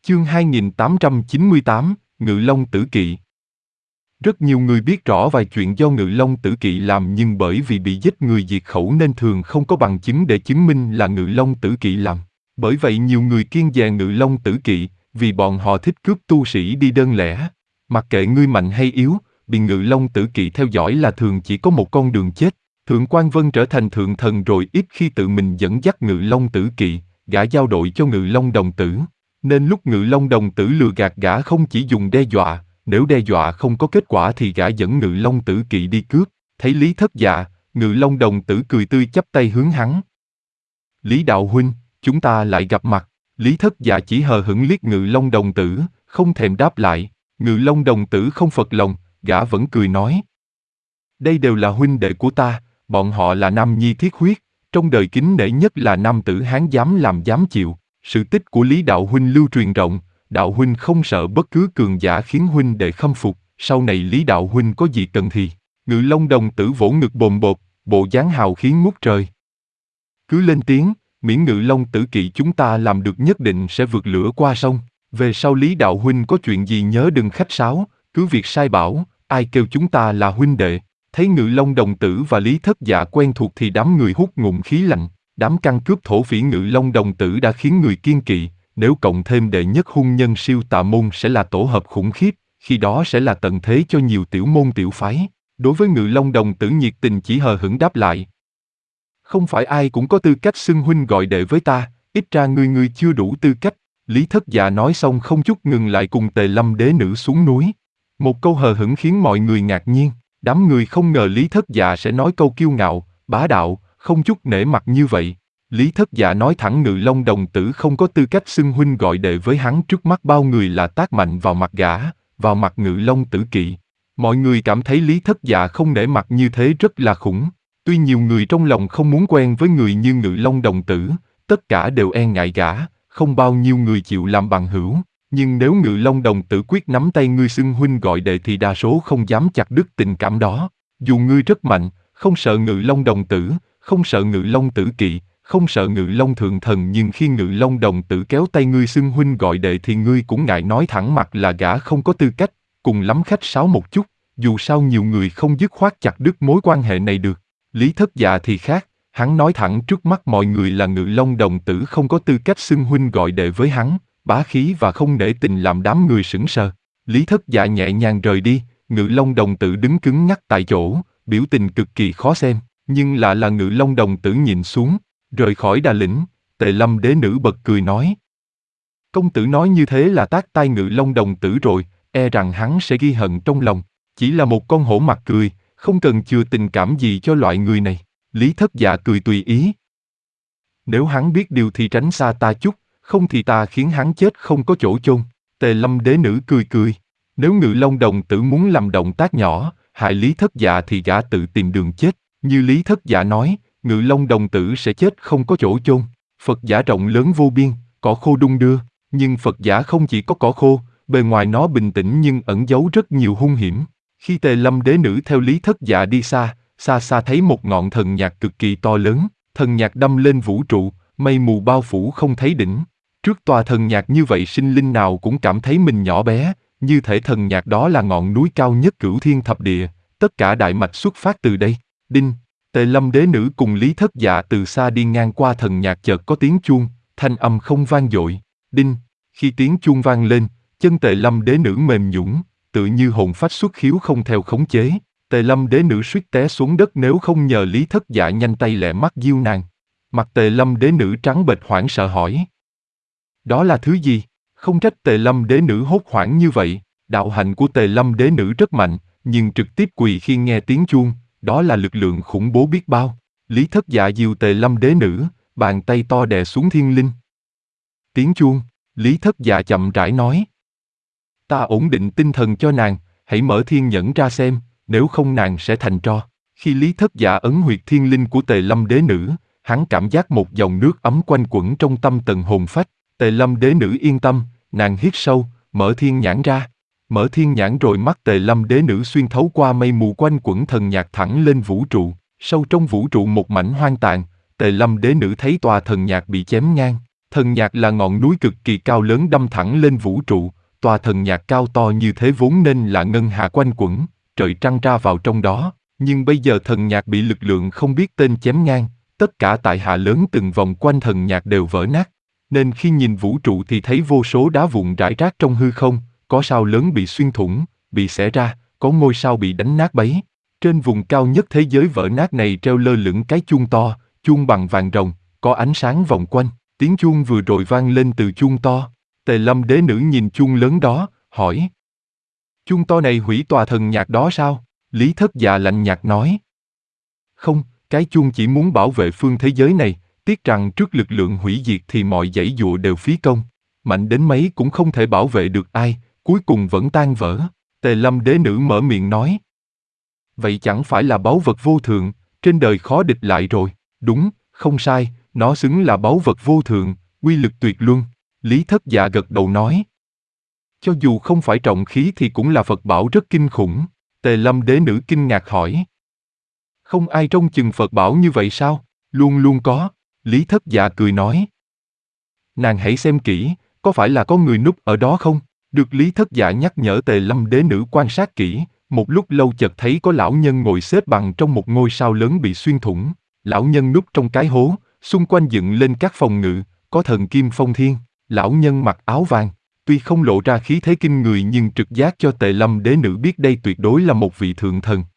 Chương 2898, Ngự Long Tử Kỵ. Rất nhiều người biết rõ vài chuyện do Ngự Long Tử Kỵ làm nhưng bởi vì bị giết người diệt khẩu nên thường không có bằng chứng để chứng minh là Ngự Long Tử Kỵ làm. Bởi vậy nhiều người kiêng dè Ngự Long Tử Kỵ, vì bọn họ thích cướp tu sĩ đi đơn lẻ. Mặc kệ ngươi mạnh hay yếu, bị Ngự Long Tử Kỵ theo dõi là thường chỉ có một con đường chết. Thượng Quan Vân trở thành thượng thần rồi ít khi tự mình dẫn dắt Ngự Long Tử Kỵ, gã giao đội cho Ngự Long Đồng Tử. Nên lúc Ngự Long Đồng Tử lừa gạt gã không chỉ dùng đe dọa, nếu đe dọa không có kết quả thì gã dẫn Ngự Long Tử Kỵ đi cướp. Thấy Lý Thất Dạ, Ngự Long Đồng Tử cười tươi chắp tay hướng hắn. Lý đạo huynh, chúng ta lại gặp mặt. Lý Thất Dạ chỉ hờ hững liếc Ngự Long Đồng Tử, không thèm đáp lại. Ngự Long Đồng Tử không phật lòng, gã vẫn cười nói. Đây đều là huynh đệ của ta, bọn họ là nam nhi thiết huyết, trong đời kính nể nhất là nam tử hán dám làm dám chịu. Sự tích của Lý đạo huynh lưu truyền rộng, đạo huynh không sợ bất cứ cường giả khiến huynh đệ khâm phục, sau này Lý đạo huynh có gì cần thì. Ngự Long Đồng Tử vỗ ngực bồm bột, bộ dáng hào khí ngút trời. Cứ lên tiếng, miễn Ngự Long Tử Kỵ chúng ta làm được nhất định sẽ vượt lửa qua sông. Về sau Lý đạo huynh có chuyện gì nhớ đừng khách sáo, cứ việc sai bảo, ai kêu chúng ta là huynh đệ. Thấy Ngự Long Đồng Tử và Lý Thất Dạ quen thuộc thì đám người hút ngụm khí lạnh. Đám căn cướp thổ phỉ Ngự Long Đồng Tử đã khiến người kiêng kỵ, nếu cộng thêm đệ nhất hung nhân Siêu Tà Môn sẽ là tổ hợp khủng khiếp, khi đó sẽ là tận thế cho nhiều tiểu môn tiểu phái. Đối với Ngự Long Đồng Tử nhiệt tình chỉ hờ hững đáp lại. Không phải ai cũng có tư cách xưng huynh gọi đệ với ta, ít ra ngươi chưa đủ tư cách. Lý Thất Dạ nói xong không chút ngừng lại cùng Tề Lâm đế nữ xuống núi. Một câu hờ hững khiến mọi người ngạc nhiên, đám người không ngờ Lý Thất Dạ sẽ nói câu kiêu ngạo, bá đạo, không chút nể mặt như vậy. Lý Thất Dạ nói thẳng Ngự Long Đồng Tử không có tư cách xưng huynh gọi đệ với hắn trước mắt bao người là tát mạnh vào mặt gã, vào mặt Ngự Long Tử Kỵ. Mọi người cảm thấy Lý Thất Dạ không nể mặt như thế rất là khủng. Tuy nhiều người trong lòng không muốn quen với người như Ngự Long Đồng Tử, tất cả đều e ngại gã, không bao nhiêu người chịu làm bằng hữu. Nhưng nếu Ngự Long Đồng Tử quyết nắm tay ngươi xưng huynh gọi đệ thì đa số không dám chặt đứt tình cảm đó. Dù ngươi rất mạnh, không sợ Ngự Long Đồng Tử, không sợ Ngự Long Tử Kỵ, không sợ Ngự Long Thượng Thần, nhưng khi Ngự Long Đồng Tử kéo tay ngươi xưng huynh gọi đệ thì ngươi cũng ngại nói thẳng mặt là gã không có tư cách, cùng lắm khách sáo một chút, dù sao nhiều người không dứt khoát chặt đứt mối quan hệ này được. Lý Thất Dạ thì khác, hắn nói thẳng trước mắt mọi người là Ngự Long Đồng Tử không có tư cách xưng huynh gọi đệ với hắn, bá khí và không nể tình làm đám người sững sờ. Lý Thất Dạ nhẹ nhàng rời đi, Ngự Long Đồng Tử đứng cứng ngắc tại chỗ, biểu tình cực kỳ khó xem, nhưng lạ là Ngự Long Đồng Tử nhìn xuống, rời khỏi Đà Lĩnh, Tề Lâm đế nữ bật cười nói. Công tử nói như thế là tát tai Ngự Long Đồng Tử rồi, e rằng hắn sẽ ghi hận trong lòng, chỉ là một con hổ mặt cười, không cần chừa tình cảm gì cho loại người này. Lý Thất Dạ cười tùy ý. Nếu hắn biết điều thì tránh xa ta chút, không thì ta khiến hắn chết không có chỗ chôn. Tề Lâm đế nữ cười cười. Nếu Ngự Long Đồng Tử muốn làm động tác nhỏ, hại Lý Thất Dạ thì gã tự tìm đường chết. Như Lý Thất Dạ nói, Ngự Long Đồng Tử sẽ chết không có chỗ chôn. Phật giả rộng lớn vô biên, cỏ khô đung đưa. Nhưng Phật giả không chỉ có cỏ khô, bề ngoài nó bình tĩnh nhưng ẩn giấu rất nhiều hung hiểm. Khi Tề Lâm đế nữ theo Lý Thất Dạ đi xa, xa xa thấy một ngọn thần nhạc cực kỳ to lớn, thần nhạc đâm lên vũ trụ, mây mù bao phủ không thấy đỉnh. Trước tòa thần nhạc như vậy sinh linh nào cũng cảm thấy mình nhỏ bé, như thể thần nhạc đó là ngọn núi cao nhất cửu thiên thập địa, tất cả đại mạch xuất phát từ đây. Đinh, Tề Lâm đế nữ cùng Lý Thất Dạ từ xa đi ngang qua thần nhạc chợt có tiếng chuông, thanh âm không vang dội. Đinh, khi tiếng chuông vang lên, chân Tề Lâm đế nữ mềm nhũn, tự như hồn phách xuất khiếu không theo khống chế. Tề Lâm đế nữ suýt té xuống đất nếu không nhờ Lý Thất Dạ nhanh tay lẹ mắt diêu nàng. Mặt Tề Lâm đế nữ trắng bệch hoảng sợ hỏi. Đó là thứ gì? Không trách Tề Lâm đế nữ hốt hoảng như vậy, đạo hạnh của Tề Lâm đế nữ rất mạnh, nhưng trực tiếp quỳ khi nghe tiếng chuông, đó là lực lượng khủng bố biết bao. Lý Thất Dạ dìu Tề Lâm đế nữ, bàn tay to đè xuống thiên linh. Tiếng chuông, Lý Thất Dạ chậm rãi nói. Ta ổn định tinh thần cho nàng, hãy mở thiên nhẫn ra xem, nếu không nàng sẽ thành tro. Khi Lý Thất Dạ ấn huyệt thiên linh của Tề Lâm đế nữ, hắn cảm giác một dòng nước ấm quanh quẩn trong tâm tầng hồn phách. Tề Lâm đế nữ yên tâm, nàng hít sâu, mở thiên nhãn ra. Mở thiên nhãn rồi mắt Tề Lâm đế nữ xuyên thấu qua mây mù quanh quẩn thần nhạc thẳng lên vũ trụ. Sâu trong vũ trụ một mảnh hoang tàn, Tề Lâm đế nữ thấy tòa thần nhạc bị chém ngang. Thần nhạc là ngọn núi cực kỳ cao lớn đâm thẳng lên vũ trụ, tòa thần nhạc cao to như thế vốn nên là ngân hà quanh quẩn, trời trăng ra vào trong đó, nhưng bây giờ thần nhạc bị lực lượng không biết tên chém ngang, tất cả tại hạ lớn từng vòng quanh thần nhạc đều vỡ nát, nên khi nhìn vũ trụ thì thấy vô số đá vụn rải rác trong hư không, có sao lớn bị xuyên thủng, bị xẻ ra, có ngôi sao bị đánh nát bấy. Trên vùng cao nhất thế giới vỡ nát này treo lơ lửng cái chuông to, chuông bằng vàng rồng, có ánh sáng vòng quanh, tiếng chuông vừa rồi vang lên từ chuông to. Tề Lâm đế nữ nhìn chuông lớn đó, hỏi. Chuông to này hủy tòa thần nhạc đó sao? Lý Thất Dạ lạnh nhạt nói. Không, cái chuông chỉ muốn bảo vệ phương thế giới này, tiếc rằng trước lực lượng hủy diệt thì mọi giãy dụa đều phí công. Mạnh đến mấy cũng không thể bảo vệ được ai, cuối cùng vẫn tan vỡ. Tề Lâm đế nữ mở miệng nói. Vậy chẳng phải là báu vật vô thượng, trên đời khó địch lại rồi. Đúng, không sai, nó xứng là báu vật vô thượng, uy lực tuyệt luân. Lý Thất Dạ gật đầu nói. Cho dù không phải trọng khí thì cũng là Phật bảo rất kinh khủng. Tề Lâm đế nữ kinh ngạc hỏi. Không ai trông chừng Phật bảo như vậy sao? Luôn luôn có. Lý Thất Dạ cười nói. Nàng hãy xem kỹ, có phải là có người núp ở đó không? Được Lý Thất Dạ nhắc nhở Tề Lâm đế nữ quan sát kỹ, một lúc lâu chợt thấy có lão nhân ngồi xếp bằng trong một ngôi sao lớn bị xuyên thủng. Lão nhân núp trong cái hố, xung quanh dựng lên các phòng ngự, có thần kim phong thiên. Lão nhân mặc áo vàng, tuy không lộ ra khí thế kinh người nhưng trực giác cho Tề Lâm đế nữ biết đây tuyệt đối là một vị thượng thần.